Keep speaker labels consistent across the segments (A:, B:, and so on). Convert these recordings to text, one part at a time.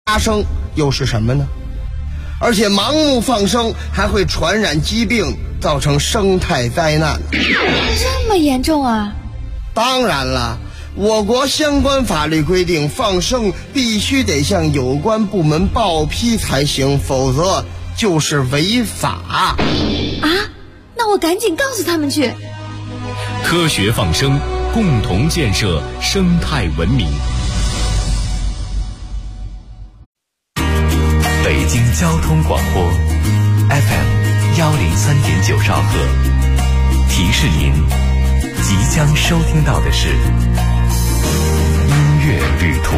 A: 发生又是什么呢？而且盲目放生还会传染疾病，造成生态灾难。
B: 这么严重啊？
A: 当然了，我国相关法律规定，放生必须得向有关部门报批才行，否则就是违法。
B: 啊？那我赶紧告诉他们去。
C: 科学放生，共同建设生态文明。
D: 北京交通广播 FM103.9兆赫，提示您即将收听到的是音乐旅途。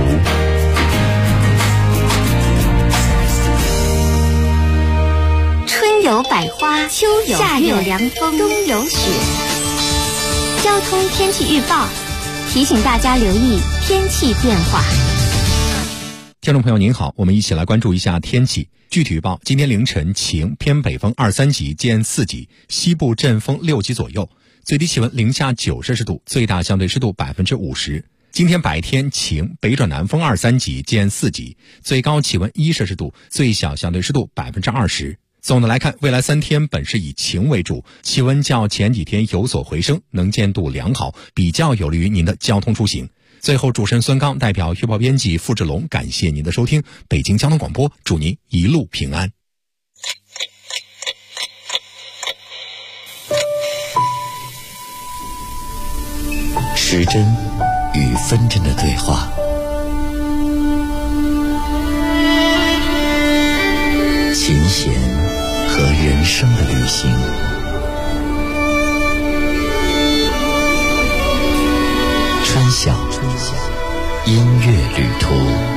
E: 春有百花，秋有夏有凉风，冬有雪。交通天气预报提醒大家留意天气变化。
F: 听众朋友您好，我们一起来关注一下天气。具体预报，今天凌晨晴，偏北风2、3级见4级，西部阵风6级左右，最低气温零下9摄氏度，最大相对湿度50%。今天白天晴，北转南风2、3级见4级，最高气温1摄氏度，最小相对湿度20%。总的来看，未来3天本是以晴为主，气温较前几天有所回升，能见度良好，比较有利于您的交通出行。最后，主持人孙刚代表预报编辑付志龙，感谢您的收听。北京交通广播，祝您一路平安。
D: 时针与分针的对话，琴弦和人生的旅行。春晓音乐旅途。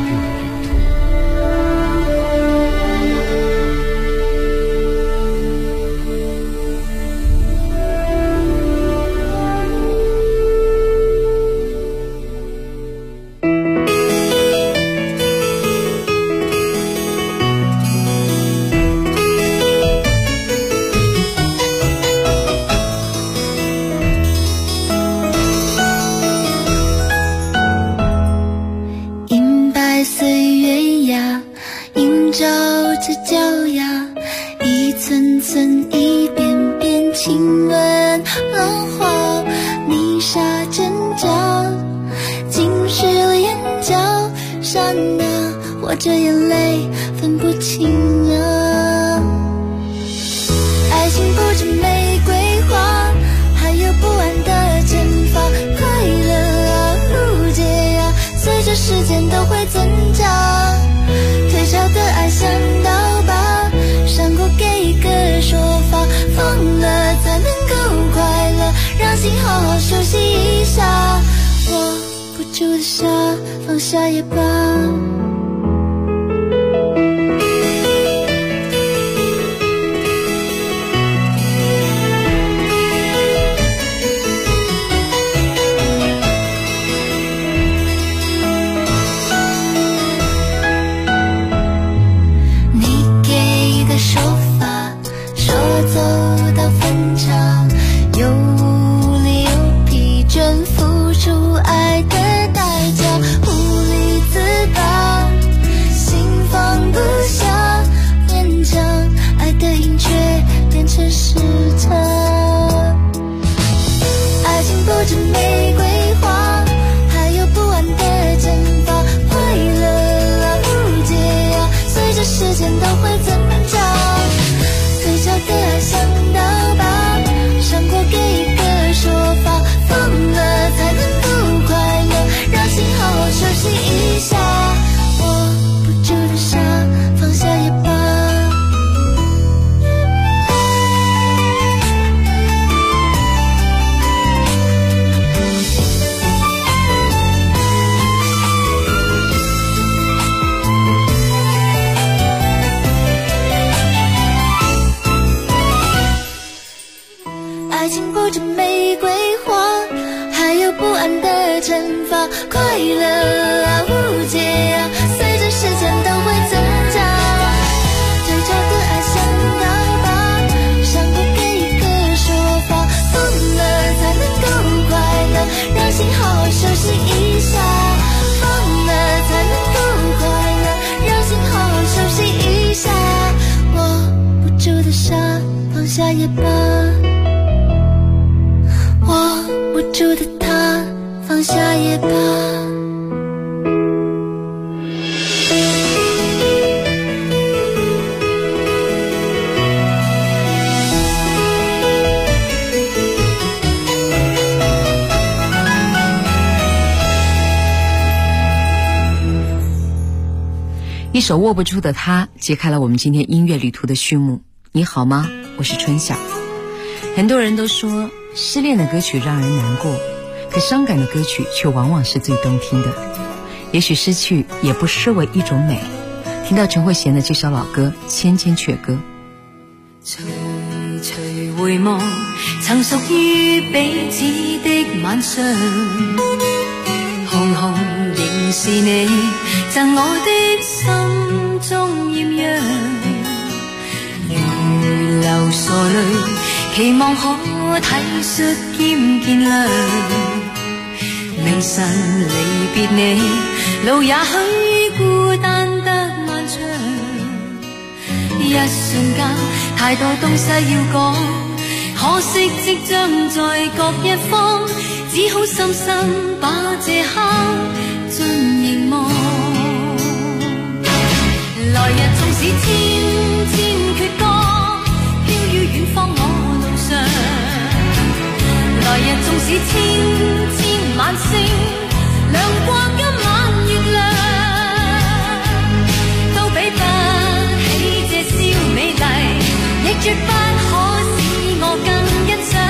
G: 我这眼泪分不清了，爱情不止玫瑰花，还有不安的惩罚。快乐啊，误解啊，随着时间都会增长。退潮的爱像刀疤，伤过给一个说法，疯了才能够快乐，让心好好休息一下。握不住的沙，放下也罢。付出爱的代价，无力自拔。
H: 一首握不住的他揭开了我们今天音乐旅途的序幕。你好吗？我是春晓。很多人都说失恋的歌曲让人难过，可伤感的歌曲却往往是最动听的。也许失去也不失为一种美。听到陈慧娴的这首老歌《千千阙歌》，
I: 徐徐回望曾屬於彼此的晚上，紅紅仍是你贈我的心中豔陽，如流傻淚期望可體恤兼見諒，明晨離別你路也許孤單得漫長，一瞬間太多東西要講，可惜即將在各一方，只好深深把這刻盡凝望。來日縱使千千闕歌，飄於遠方我路上，來日縱使千千晚星，亮過今晚月亮，都比不起這宵美麗，亦絕不可使我更欣賞。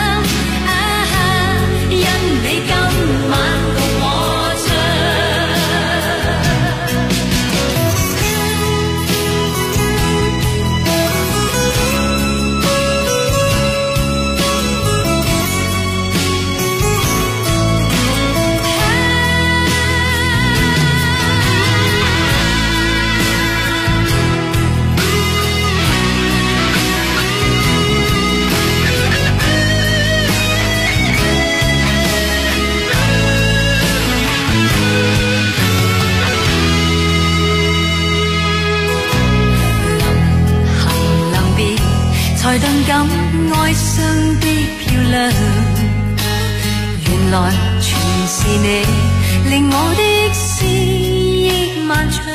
I: 因你今晚共我唱。才頓感哀傷的漂亮，原來全是你令我的思憶漫長，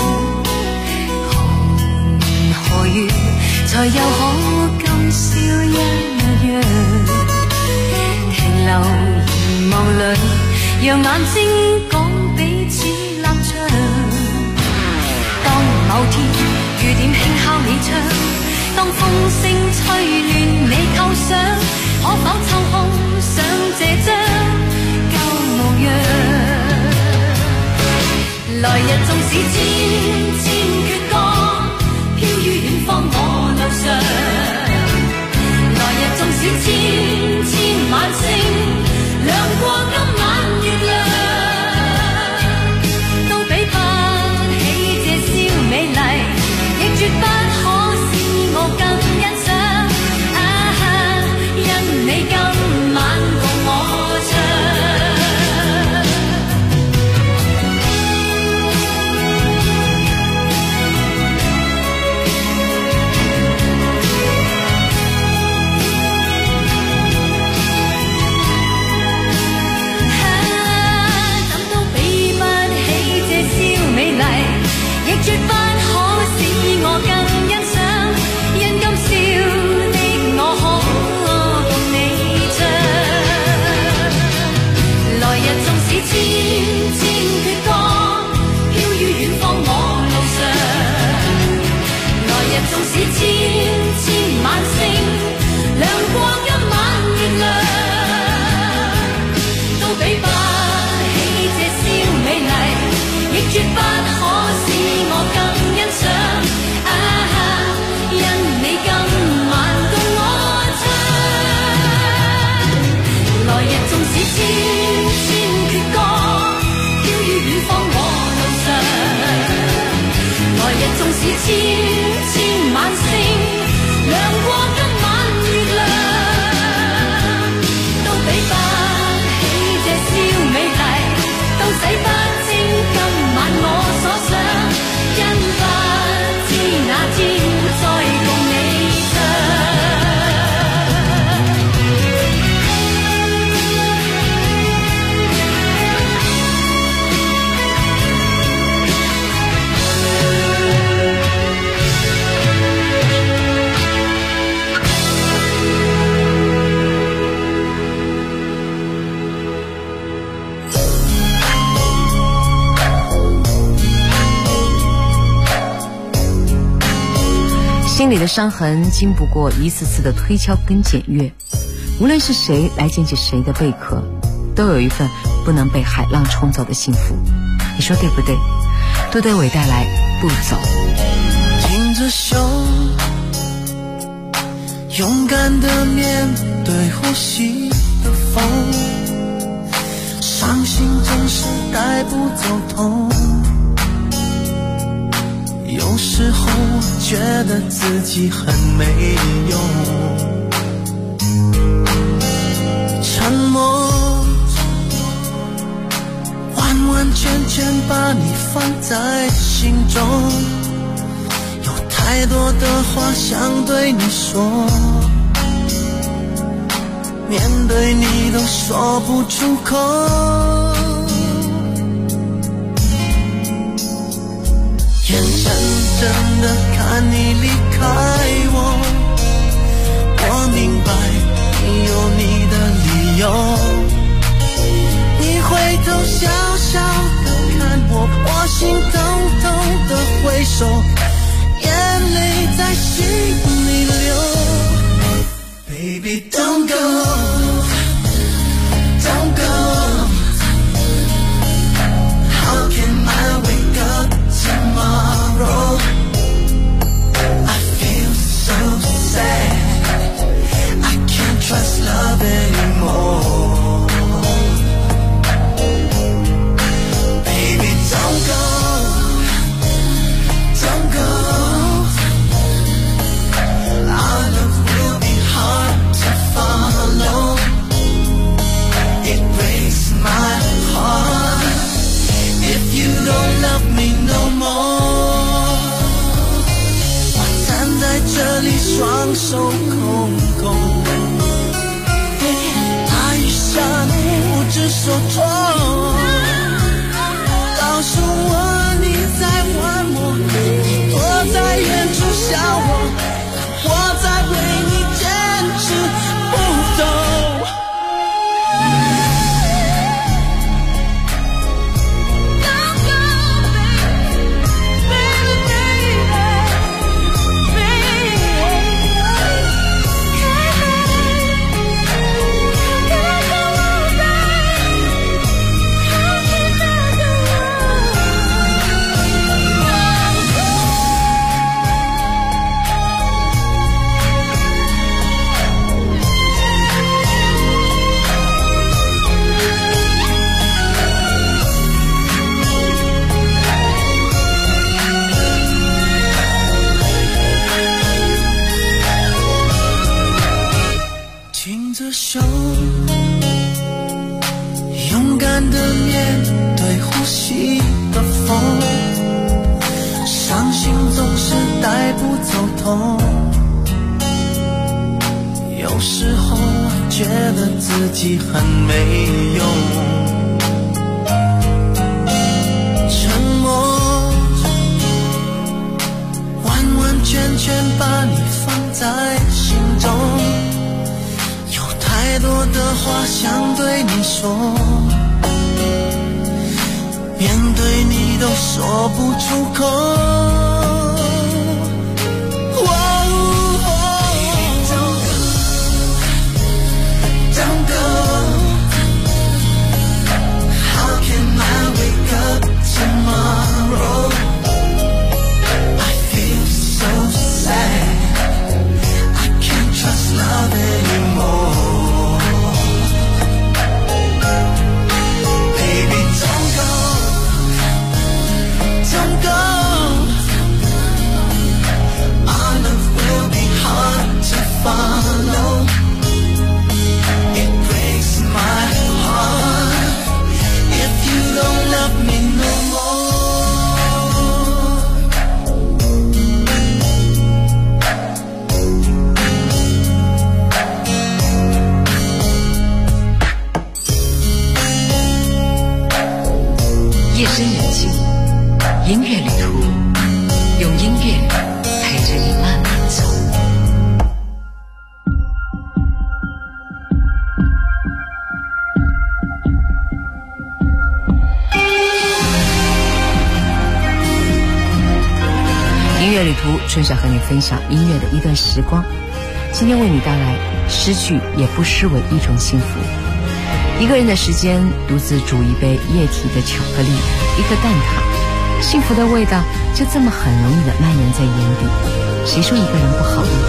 I: 何月才又可今宵一樣，停留凝望裏，讓眼睛講彼此立場，當某天雨點輕敲你窗，當風聲吹亂你構想，可否抽空想這張舊模樣？來日縱使千千闕歌，飄於遠方我路上，來日縱使千千晚星，亮過今晚月亮，都比不起這宵美麗，亦絕不可我更欣賞，因你今晚共我唱。怎都比不起這宵美麗，亦絕不可使我更欣賞。因今宵的我可共你唱，來日縱使千千闕歌，飄於遠方我路上，來日縱使千千晚星，亮過今晚月亮，都比不起這宵美麗，亦絕不可使我更欣賞。因你今晚共我唱，來日縱使千千闕歌，飄於遠方我路上，來日縱使千千晚星，亮過今晚月亮，都比不起這宵美麗，都洗不清今晚我所想，因不知那天再共你唱。
H: 心里的伤痕经不过一次次的推敲跟检阅，无论是谁来捡起谁的贝壳，都有一份不能被海浪冲走的幸福。你说对不对？都得为带来不走。
J: 挺着胸，勇敢的面对呼吸的风，伤心总是带不走痛。有时候我觉得自己很没用，沉默完完全全把你放在心中，有太多的话想对你说，面对你都说不出口。眼睁睁地看你离开我，我明白你有你的理由，你回头笑笑地看我，我心痛痛地挥手，眼泪在心里流。Baby don't go, don't go, how can I wake up tomorrow? I feel so sad, I can't trust love anymore. Baby don't go, don't go, our love will be hard to follow. It breaks my heart if you don't love me no more. 我站在这里双手空空，大雨下不知所措，告诉我你在玩我，你躲在远处笑我，我在为你坚持不走。挺着胸，勇敢的面对呼吸的风，伤心总是带不走痛。有时候我觉得自己很没用，沉默完完全全把你放在心中，太多的话想对你说，面对你都说不出口。Don't go, how can I wake up tomorrow? I feel so sad, I can't trust love anymore. Don't go,
H: 音乐旅途，春晓和你分享音乐的一段时光。今天为你带来失去也不失为一种幸福。一个人的时间，独自煮一杯液体的巧克力，一颗蛋挞，幸福的味道就这么很容易的蔓延在眼底。谁说一个人不好呢？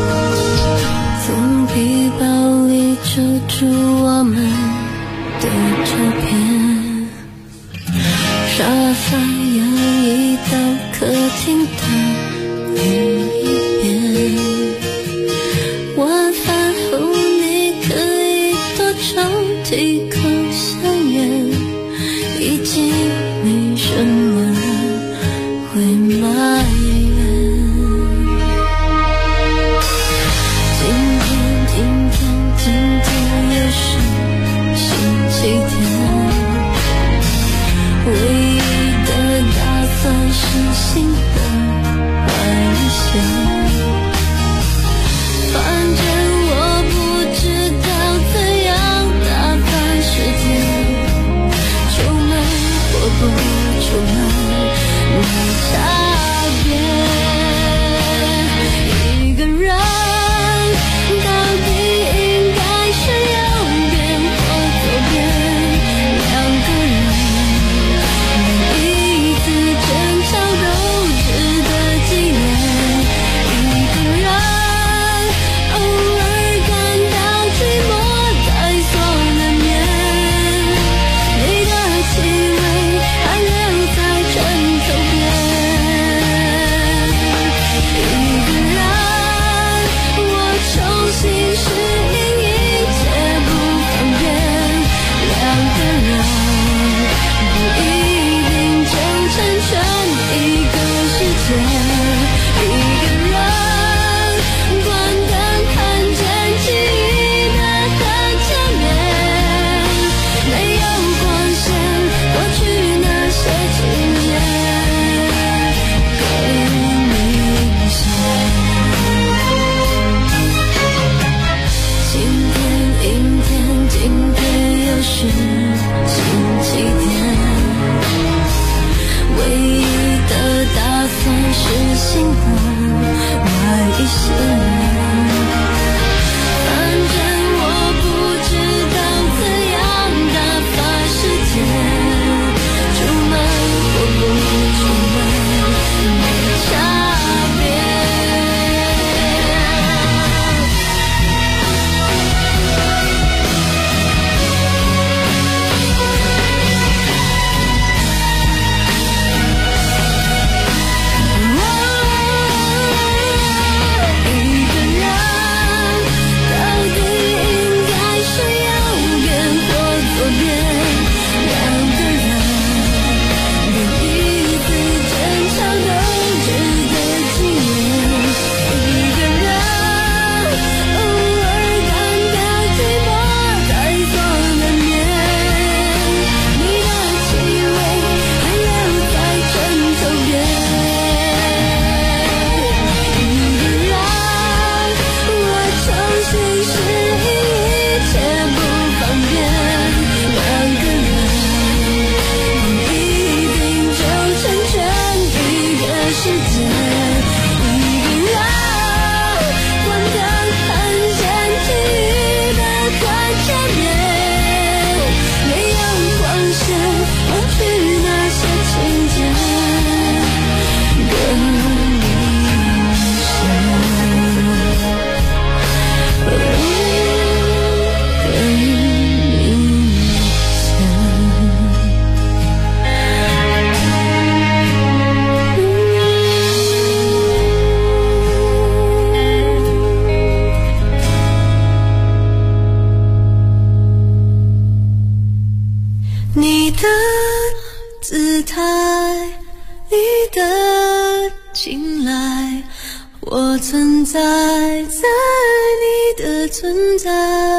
G: 从皮包里抽出我们的照片，沙发摇移到客厅的另一边。晚饭后你可以多抽几口香烟，已经没什么人会埋怨。今天又是星期天，唯一的打算是新的买一些，反正我不知道怎样打发时间，出门或不出门没差别。一个人到底应该是右边或左边，两个人每一次争吵都值得纪念。一个人偶尔感到寂寞在所难免，你的气味还留在枕头边。一个人我重新适应一切不方便，两个人不一定就成全一个世界。一个人关灯看见记忆的很前面，没有光线过去那些情节更明显。今天阴天，今天又是星期天，唯一的打算是新的买一些。反正我不知道怎样打发时间，出门或不出门没差别。一个人到底应该是右边或左边，两个人每一次争吵都值得纪念。一个人偶尔感到寂寞在所难免，你的气味还留在枕头边。一个人我重新适应一切不方便，两个人不一定就成全一个世界。一个人关灯看见记忆的很前面，没有光线过去那些情节更明你的姿态，你的青睐，我存在在你的存在。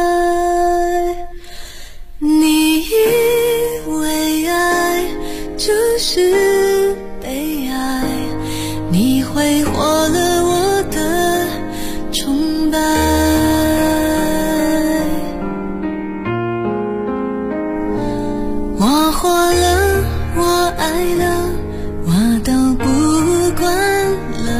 G: 你以为爱就是被爱，你挥霍了我的崇拜。我活了，我爱了，我都不管了。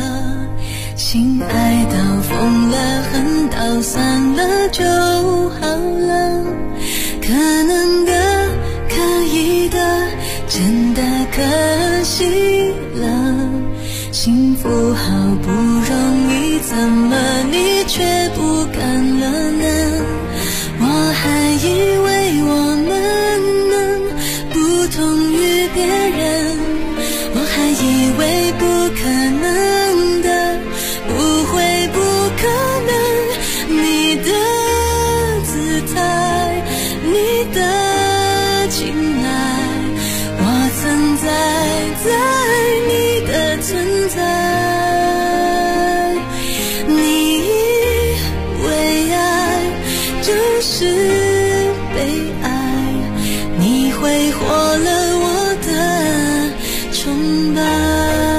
I: 道算了就好了，可能的可以的真的可惜了，幸福好不容易，怎么你却不敢了呢？我还以为我们能不同于别人，我还以为不可能的，不会不可能，你的姿态，你的青睐，我存在在你的存在，你以为爱就是被爱，你挥霍了我的崇拜。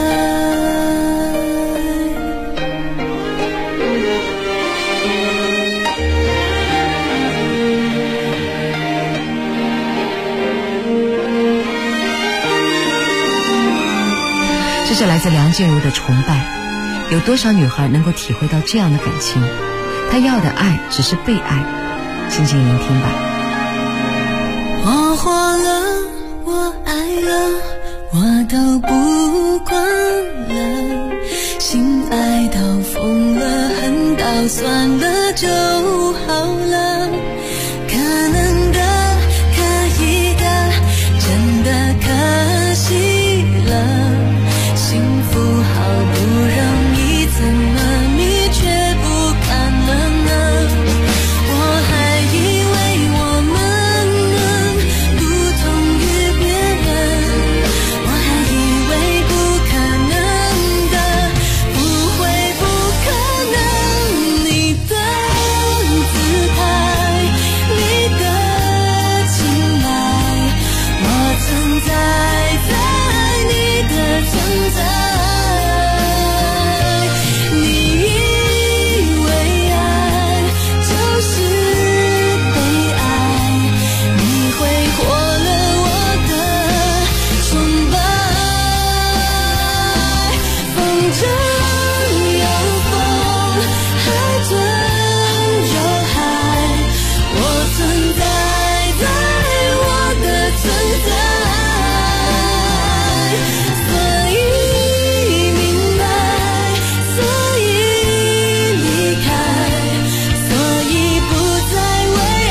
H: 这是来自梁静茹的崇拜。有多少女孩能够体会到这样的感情？她要的爱只是被爱。静静聆听吧。
I: 我活了，我爱了，我都不管了，心爱到疯了，恨到算了就好了，可能的可以的真的可惜了，幸福好不容易，怎么你却不敢了呢？我还以为我们能不同于别人，我还以为不可能的，不会不可能，你的姿态，你的青睐，我存在在你的存在，你以为爱就是被爱，你挥霍了我的崇拜，风筝有风，海豚有海，我存在在我的存在，所以明白，所以离开，所以不再为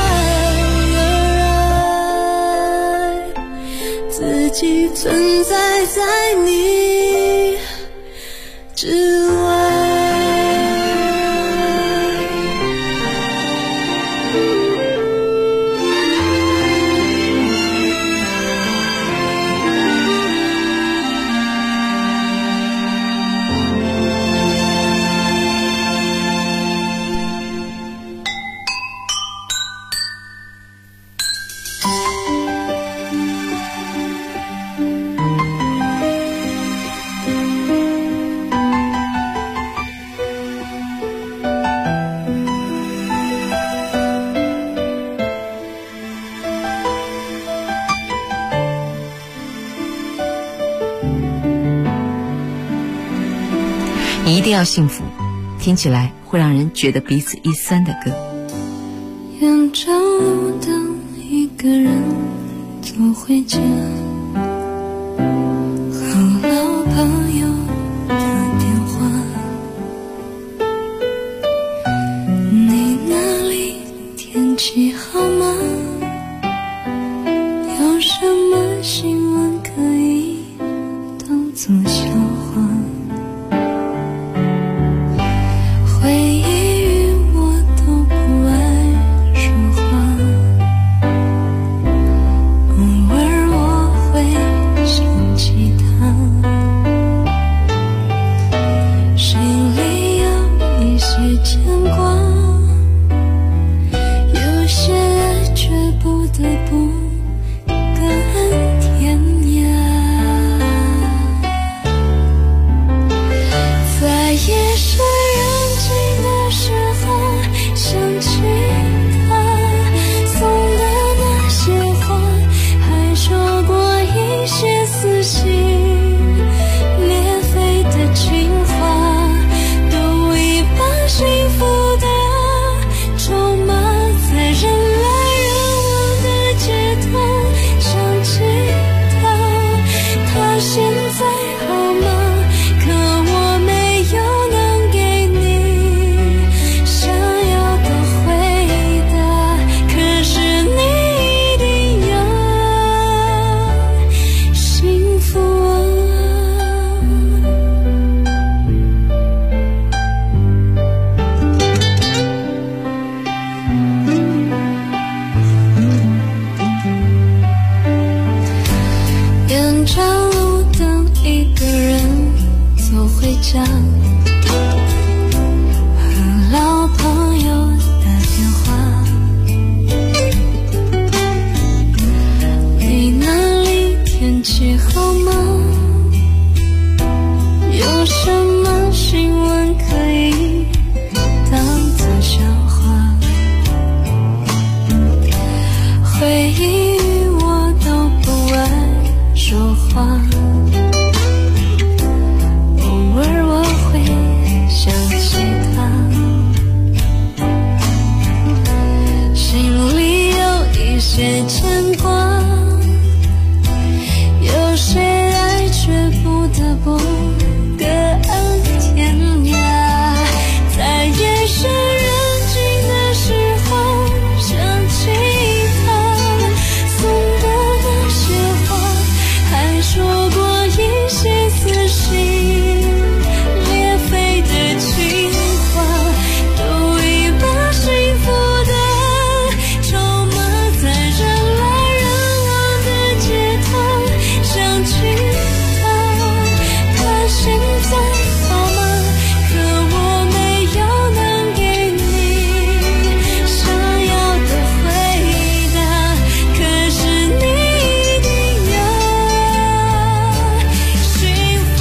I: 爱而爱，自己存在在你之外。
H: 你一定要幸福，听起来会让人觉得彼此一酸的歌。
I: 远照路灯，一个人走回家，和老朋友打电话，你那里天气好吗？有什么新闻可以当作笑话？回忆与我都不爱说话，偶尔我会想起他，心里有一些牵挂，有些爱却不得不各安天涯，在夜深人静的时候想起他送的那些话，还说过一些撕心裂肺的情话，都已把幸福的
G: 回家，和老朋友打电话。你那里天气好吗？有什么新闻可以当作笑话？回忆我都不爱说话，偶尔我会想起他，心里有一些牵挂，有谁爱却不得不各安天涯，在夜深人静的时候想起他送的那些话，还说过一些撕心裂肺的情话，都已把幸福的筹码在人来人往的街头，想起他现在好吗？可我没有能给你想要的回答，可是你一定要幸福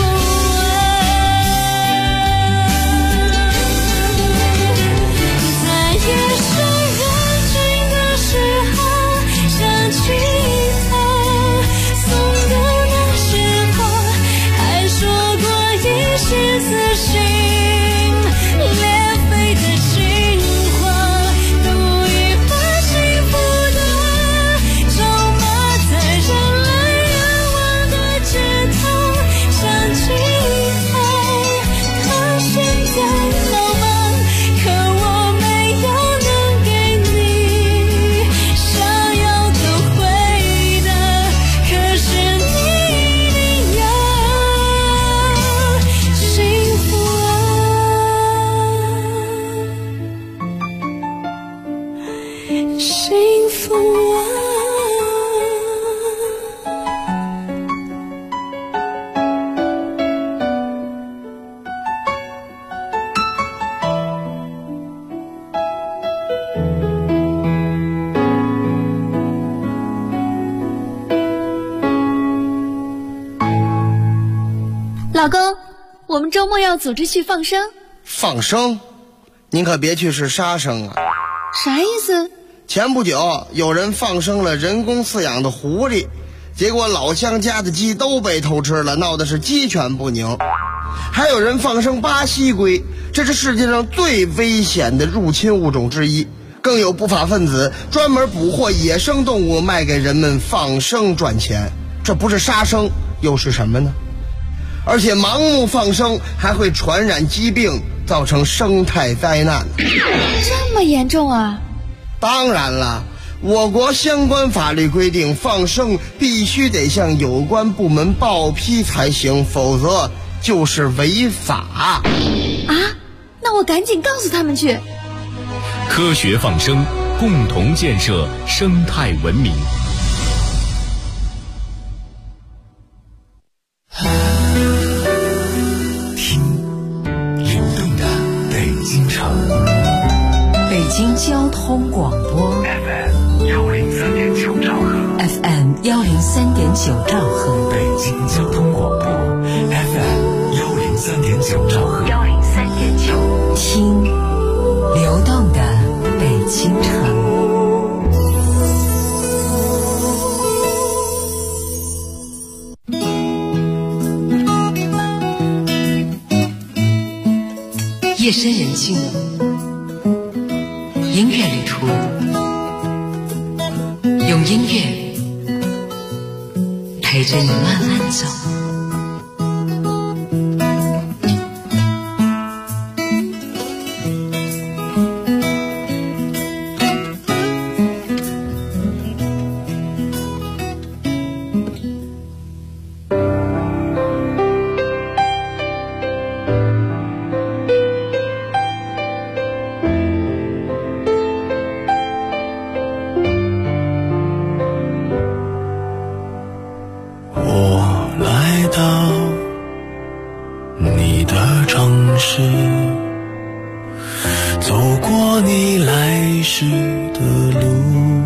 G: 在夜深人静的时候想起他送的那些话，还说过一些撕心裂肺的情话，都已把幸福的筹码在人来人往的街头，想起他现在好吗？可我没有能给你想要的回答，可是你一定要幸福幸福
B: 老公，我们周末要组织去放生。
A: 放生？您可别去是杀生啊！
B: 啥意思？
A: 前不久有人放生了人工饲养的狐狸，结果老乡家的鸡都被偷吃了，闹的是鸡犬不宁。还有人放生巴西龟，这是世界上最危险的入侵物种之一。更有不法分子专门捕获野生动物卖给人们放生赚钱，这不是杀生又是什么呢？而且盲目放生还会传染疾病，造成生态灾难。
B: 这么严重啊？
A: 当然了，我国相关法律规定，放生必须得向有关部门报批才行，否则就是违法。
B: 啊？那我赶紧告诉他们去。
C: 科学放生，共同建设生态文明。
H: 北京交通广播
D: FM 103.9兆赫
H: FM 103.9兆赫，
D: 北京交通广播 FM 103.9兆赫
H: 103.9，听流动的北京城。夜深人静，音乐旅途，用音乐陪着你慢慢走。
J: 你的城市，走过你来时的路，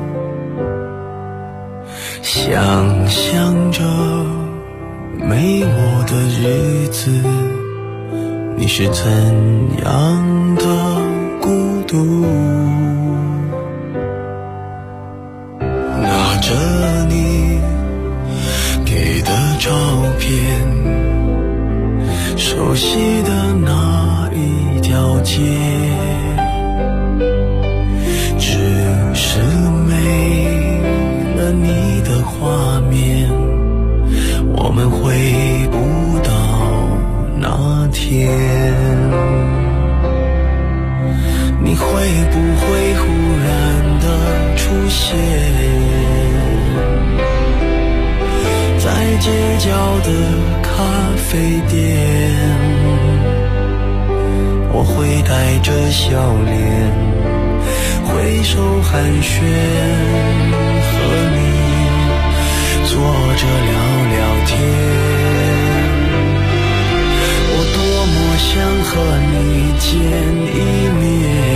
J: 想象着没我的日子，你是怎样的孤独。拿着你给的照片，熟悉的那一条街，只是没了你的画面，我们回不到那天。你会不会忽然的出现在街角的咖啡店？我会带着笑脸挥手寒暄，和你坐着聊聊天。我多么想和你见一面，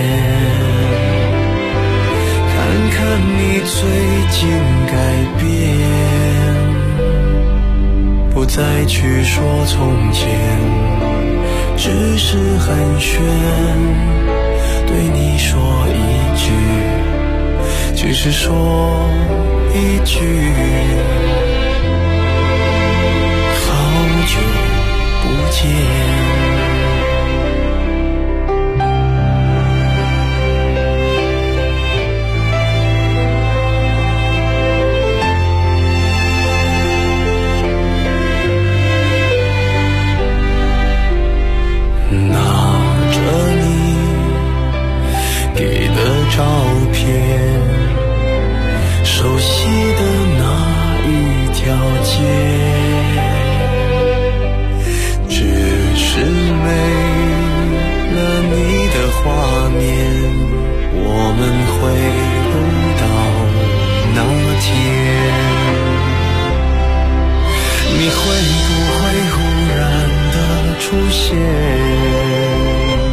J: 看看你最近改变，不再去说从前，只是寒暄，对你说一句，只是说一句，好久不见。照片，熟悉的那一条街，只是没了你的画面，我们回不到那天。你会不会忽然的出现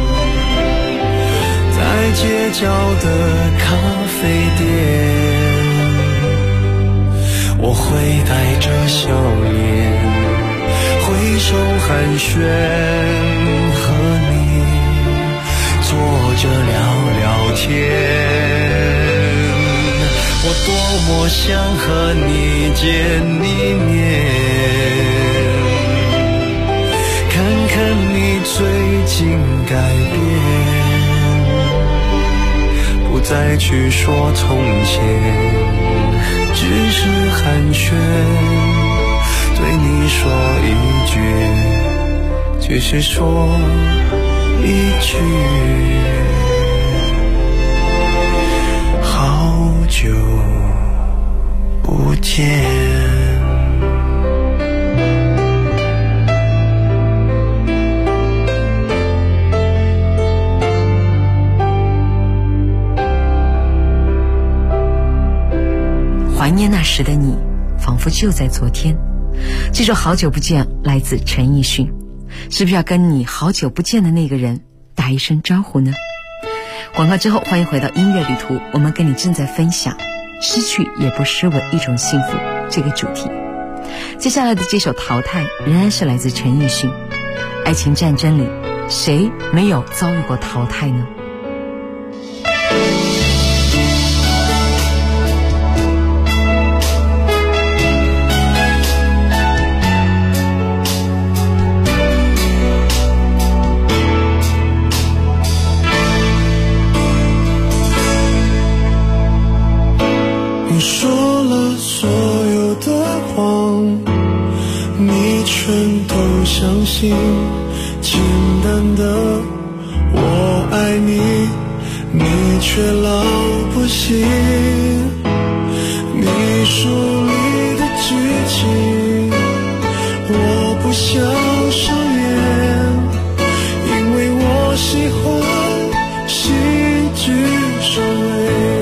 J: 在街角的咖啡店？我会带着笑脸挥手寒暄，和你坐着聊聊天。我多么想和你见一面，看看你最近改变，不再去说从前，只是寒暄，对你说一句，只是说一句，好久不见。
H: 怀念那时的你，仿佛就在昨天。这首好久不见来自陈奕迅，是不是要跟你好久不见的那个人打一声招呼呢？广告之后，欢迎回到音乐旅途，我们跟你正在分享失去也不失为一种幸福这个主题。接下来的这首淘汰仍然是来自陈奕迅。爱情战争里，谁没有遭遇过淘汰呢？
J: 你说了所有的谎，你全都相信，简单的我爱你，你却老不信。你书里的剧情我不想上演，因为我喜欢喜剧收尾。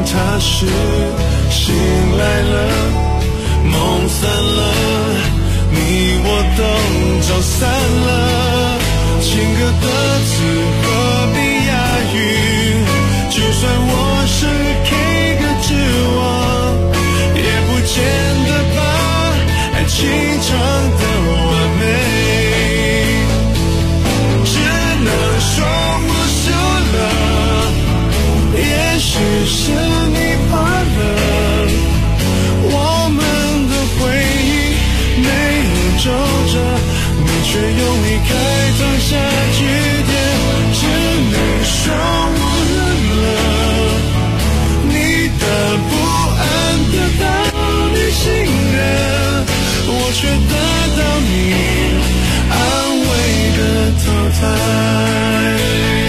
J: 踏实，醒来了，梦散了，你我都走散了。情歌的词何必押韵？就算我是 K 歌之王，也不见得把爱情唱得完美。只能说我输了，也许是你怕了，我们的回忆没有皱褶，你却用离开烫下句点。只能说我认了，你的不安得到你信任，我却得到你安慰的淘汰。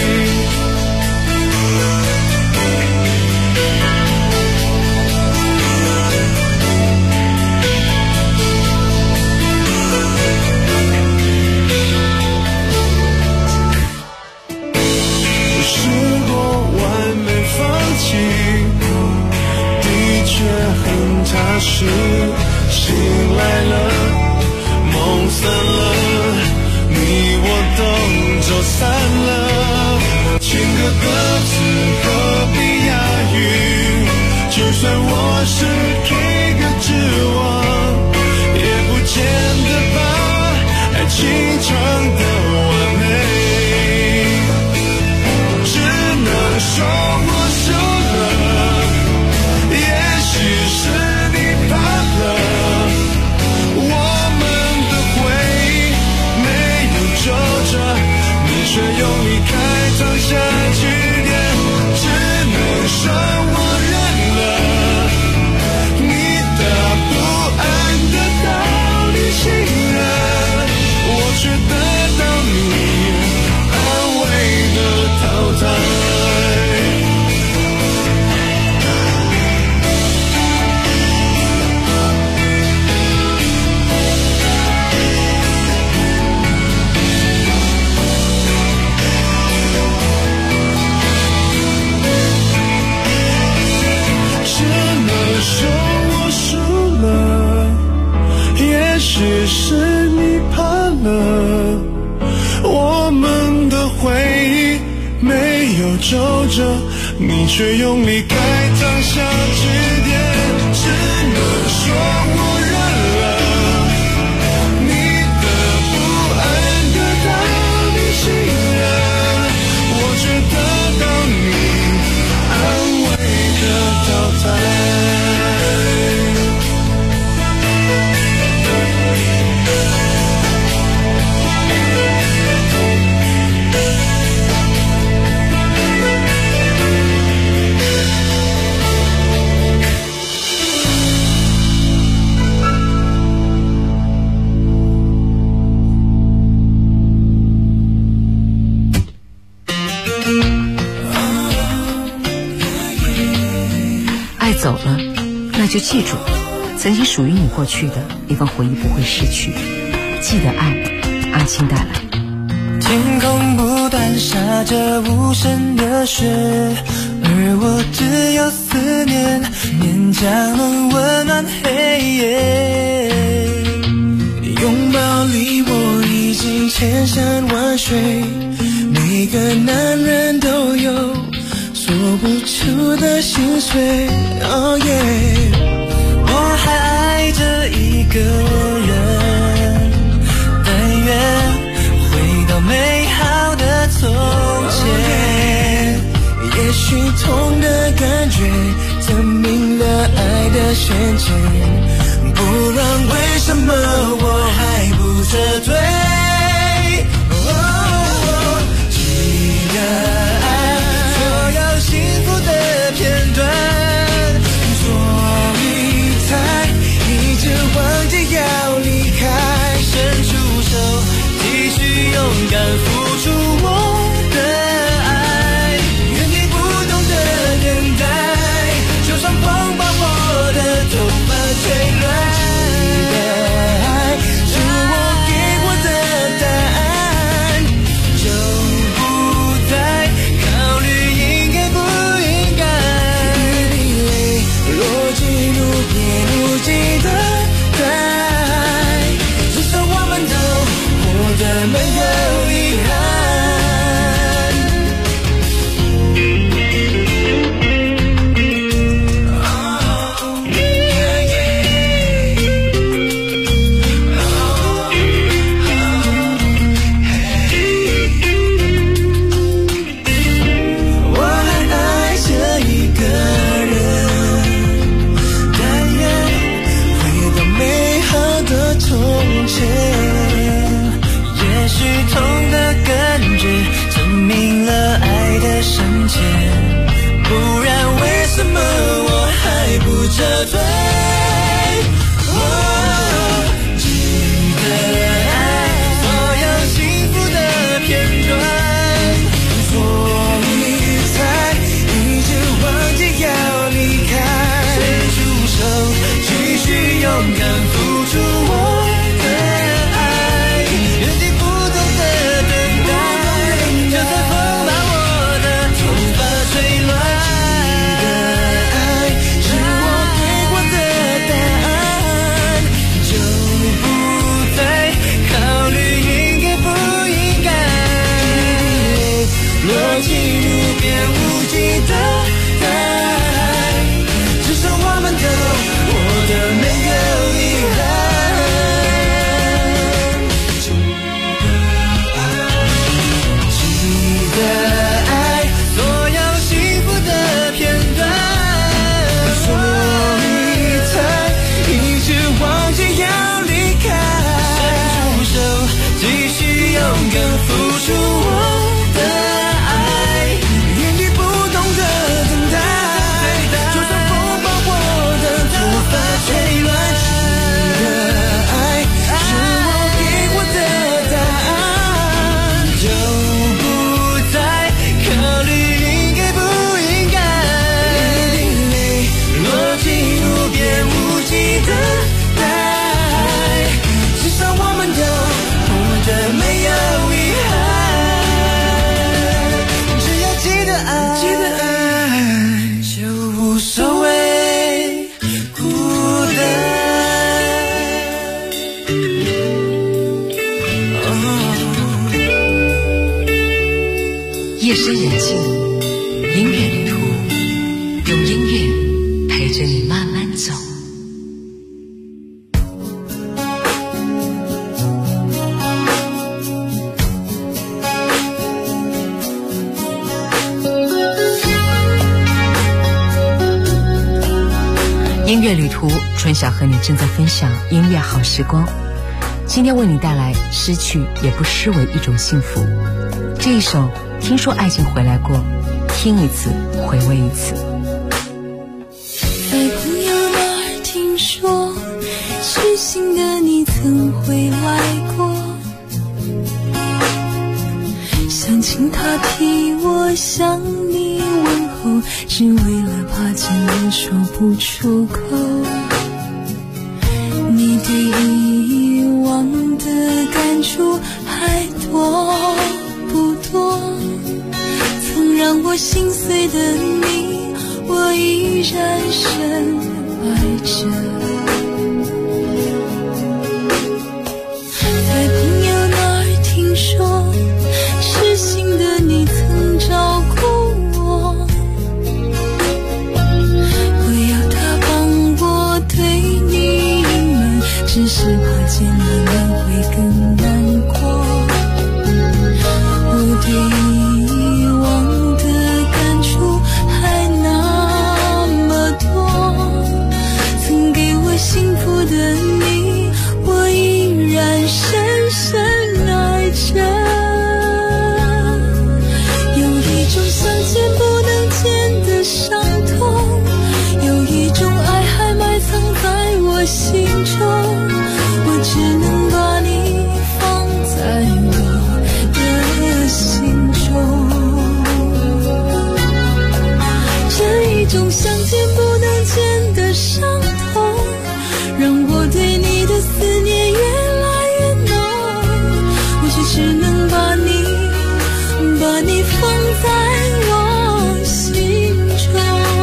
J: 踏实，醒来了，梦散了，你我都走散了。情歌歌词何必押韵？就算我是 K 歌之王，也不见得把爱情唱得完美。只能说我输了，也许是却用离开烫下句点。只能说我认了，你的不安得到你信任，我却得到你安慰的淘汰。只是你怕了，我们的回忆没有皱褶，你却用离开烫下句点。只能说我认了，你的不安得到你信任，我却得到你安慰的淘汰。
H: 走了，那就记住，曾经属于你过去的一份回忆不会失去。记得爱，阿青带来。
J: 天空不断下着无声的雪，而我只有思念，勉强能温暖黑夜。拥抱离我已经千山万水，每个男人都有说不出的心碎。Oh yeah， 我还爱着一个人，但愿回到美好的从前。也许痛的感觉证明了爱的深浅，不然为什么我还不撤退？记得爱所有幸福的片段，所以才一直忘记要离开，伸出手继续勇敢付出我的爱，愿你不懂得等待，就算风把我的头发吹乱。记得爱是我给我的不撤退。记得爱所有幸福的片段，所以才一直忘记要离开。伸出手，继续勇敢付出我的爱，原地不动的等待，就算风把我的头发吹乱。记得爱是我给过的答案，就不再考虑应该不应该，落进无边无际的爱，至少我们都活得没有遗憾。记得爱所有幸福的片段，所以才一直忘记要离开。伸出手，继续勇敢付出我的爱，原地不动的等待，就算风把我的头发吹乱。记得爱是我给我的答案，就不再考虑应该不应该，落进无边无际的爱，至少我们都活得没有遗憾。只要记得爱，就无所谓孤单。
H: 夜深人静，音乐旅途，用音乐陪着你慢慢走。音乐旅途，春晓和你正在分享音乐好时光。今天为你带来失去也不失为一种幸福。这一首听说爱情回来过，听一次回味一次。
G: 在朋友那儿听说，痴心的你曾回来过，想请他替我向你问候，只为了怕见了说不出口。你对遗忘的感触还多不多？曾让我心碎的你，我依然深爱着。在朋友那儿听说，痴心的你曾照顾我，我要他帮我对你隐瞒，只是怕见了面会更难过。我对遗忘的感触还那么多，曾给我幸福的你，我依然深深爱着。有一种想见不能见的伤痛，有一种爱还埋藏在我心中，我只能把你放在我的心中。这一种想见不能见的伤痛，让我对你的思念越来越浓，我却只能把你放在我心中。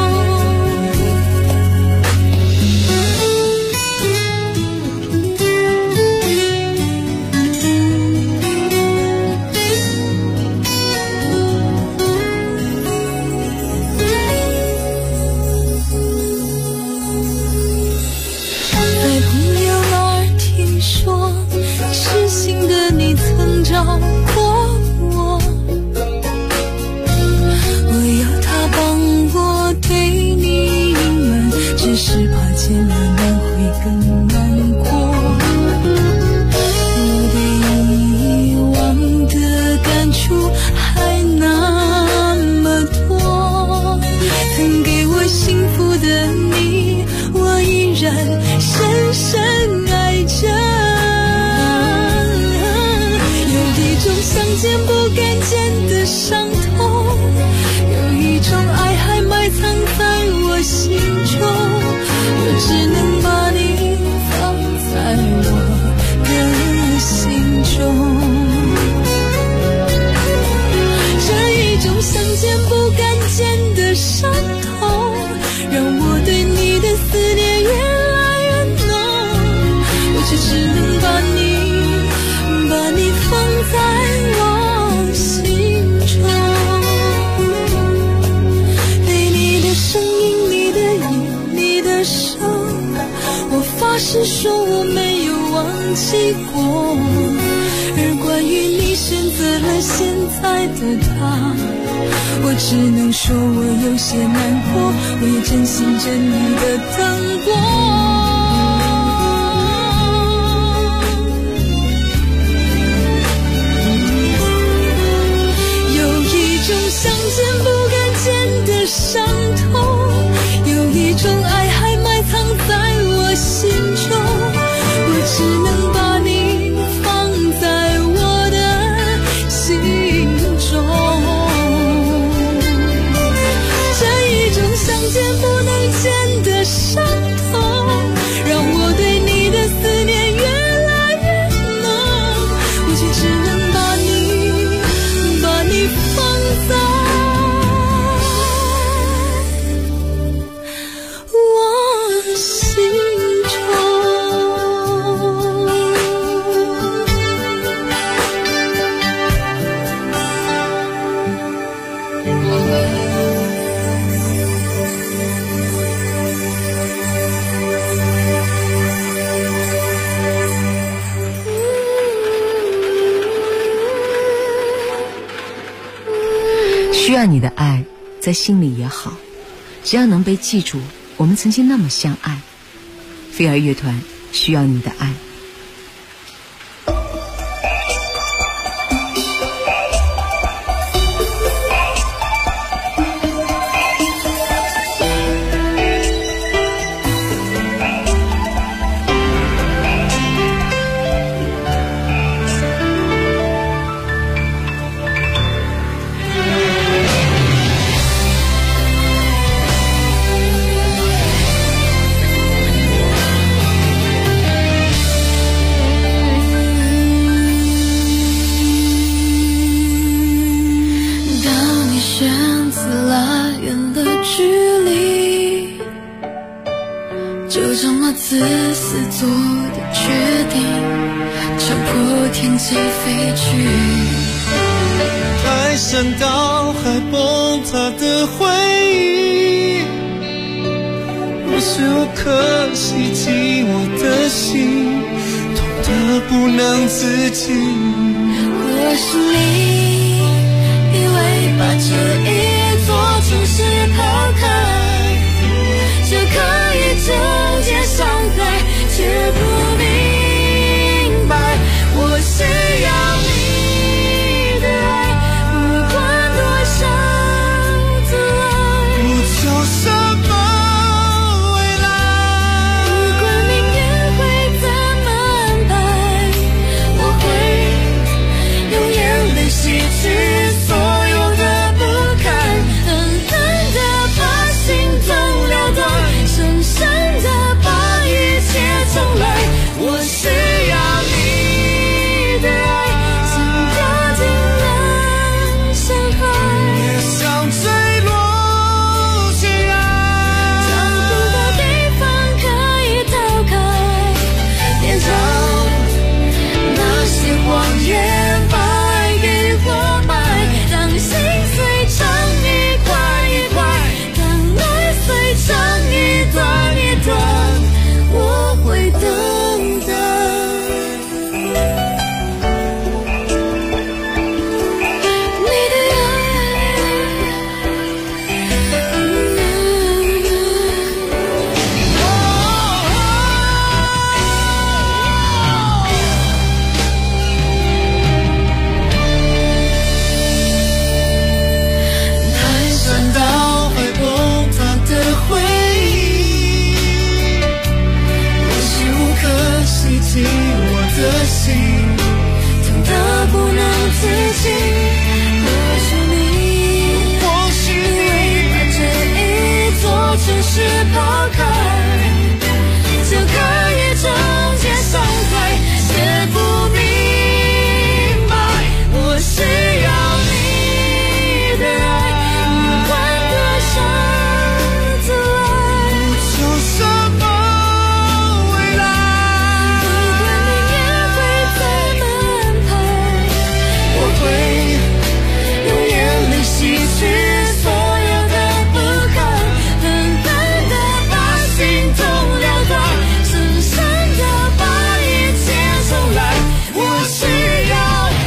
G: 在朋友那儿听说，痴心的你曾照过我，我要他帮我对你隐瞒，只是怕见了面会更难过。我对遗忘的感触还那么多，曾给我幸福的你，
I: 然深深爱着。有一种想见不敢见的伤痛，有一种爱还埋藏在我心中，我只能把你放在我的心中。这一种想见不敢见的伤痛，让我对你的思念越来越浓，我却只能把你放在我心中。对你的声音，你的影，你的手，我发誓说我没有忘记过。而关于你选择了现在的他，我只能说我有些难过，我也真心真意的等过。有一种想见不敢见的伤痛，有一种爱还埋藏在我心中，我只能把你放在我的心中。这一种想见不能见的伤痛，让我对你的思念越来越浓，我却只能把你放在我心中。
H: 需要你的爱，在心里也好，只要能被记住，我们曾经那么相爱。飞儿乐团，需要你的爱。
I: 自私做的决定，强迫天际飞去。
J: 排山倒海崩塌的回忆，无时无刻袭击我的心，痛得不能自己。
I: 或是你以为把这一座城市抛开，就可以终结伤害，却不明白我需要你的爱，不管多少阻碍，
J: 不求什么未来，
I: 不管命运会怎么安排，我会用眼泪洗去所有的不堪，狠狠地把
G: 现实抛开，就可以终结伤害。却不明白，我需要你的爱，不管多少阻碍，
J: 有什么未来？
G: 不管明天会怎么安排，我会用眼泪洗去所有的不堪，狠狠地把心痛了断，深深地把一切重来。我需要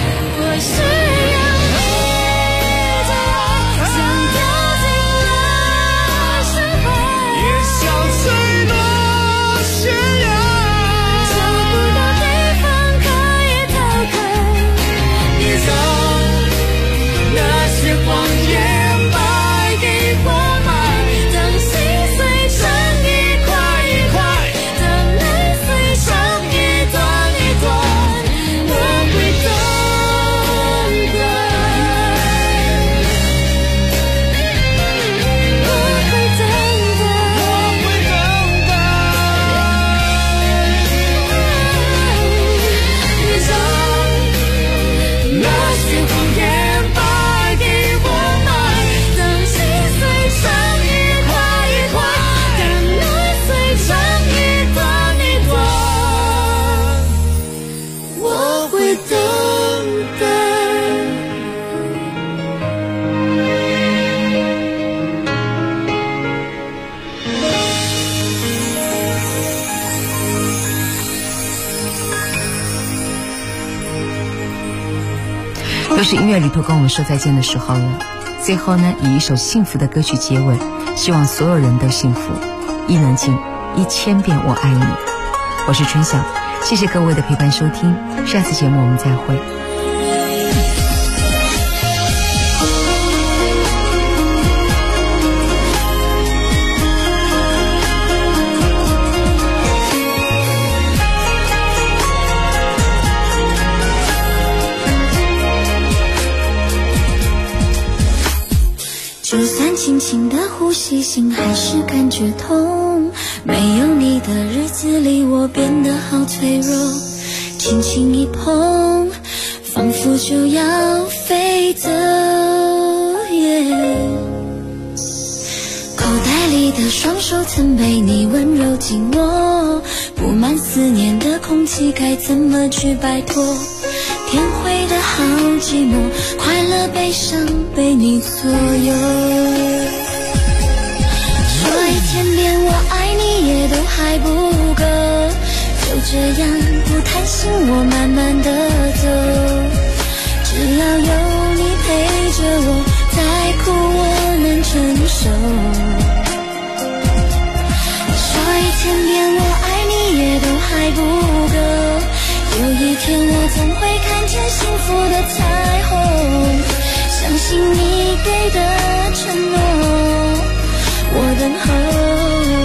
G: 你的爱，像掉进了深海，
J: 也像坠落悬崖，
G: 找不到地方可以逃开。
J: 别让那些谎言败给活埋，
G: 当心碎成一块一块，当泪碎成一段一段，我会等待，我会等待，
J: 我会等待。
G: 别让那些谎言败给活埋，当心碎成一块一块，当泪碎成一段一段，我会等待。
H: 又是音乐里头跟我们说再见的时候了。最后呢，以一首幸福的歌曲结尾，希望所有人都幸福。伊能静1000遍我爱你。我是春晓，谢谢各位的陪伴收听，下次节目我们再会。
G: 就算轻轻的呼吸，心还是感觉痛。没有你的日子里，我变得好脆弱。轻轻一碰，仿佛就要飞走。口袋里的双手曾被你温柔紧握，布满思念的空气该怎么去摆脱？天灰的好寂寞，快乐悲伤被你左右。说1000遍我爱你也都还不够，就这样不贪心我慢慢的走，只要有你陪着我，再苦我能承受。说1000遍我爱你也都还不够，有一天我总会看见幸福的彩虹，相信你给的承诺，我等候。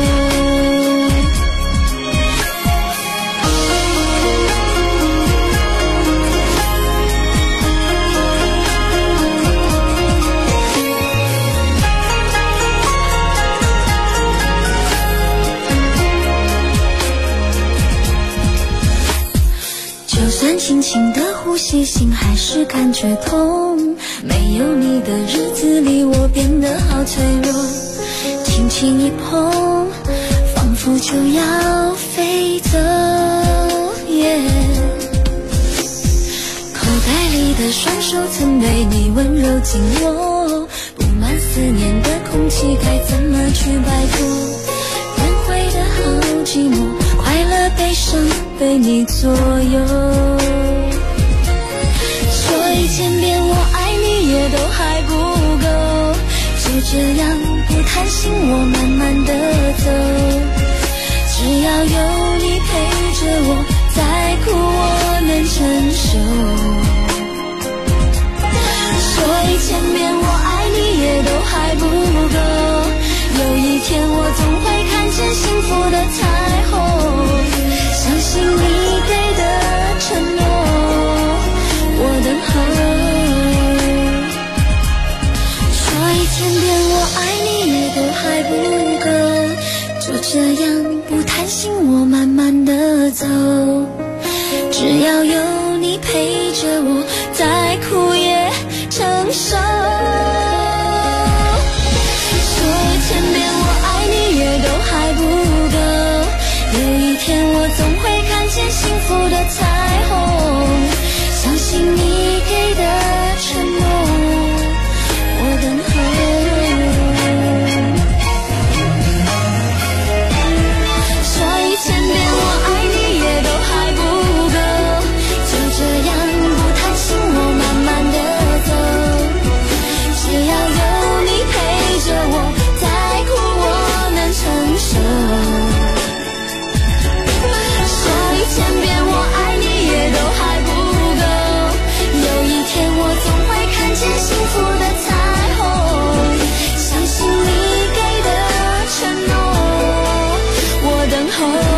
G: 就算轻轻的呼吸，心还是感觉痛。没有你的日子里，我变得好脆弱。轻轻一碰，仿佛就要飞走。口袋里的双手曾被你温柔紧握，布满思念的空气该怎么去摆脱？天灰的好寂寞，快乐悲伤被你左右。说1000遍我爱你也都还不够，就这样不贪心我慢慢的走，只要有你陪着我，再苦我能承受。说1000遍我爱你也都还不够，有一天我总会看见幸福的彩虹，相信你给的承诺，我等候。说1000遍我爱你也都还不够。 这样不贪心，我慢慢的走，只要有你陪着我，再苦也承受。说千遍我爱你也都还不够，有一天我总会看见幸福的彩虹，相信你给的承诺，我等候。Oh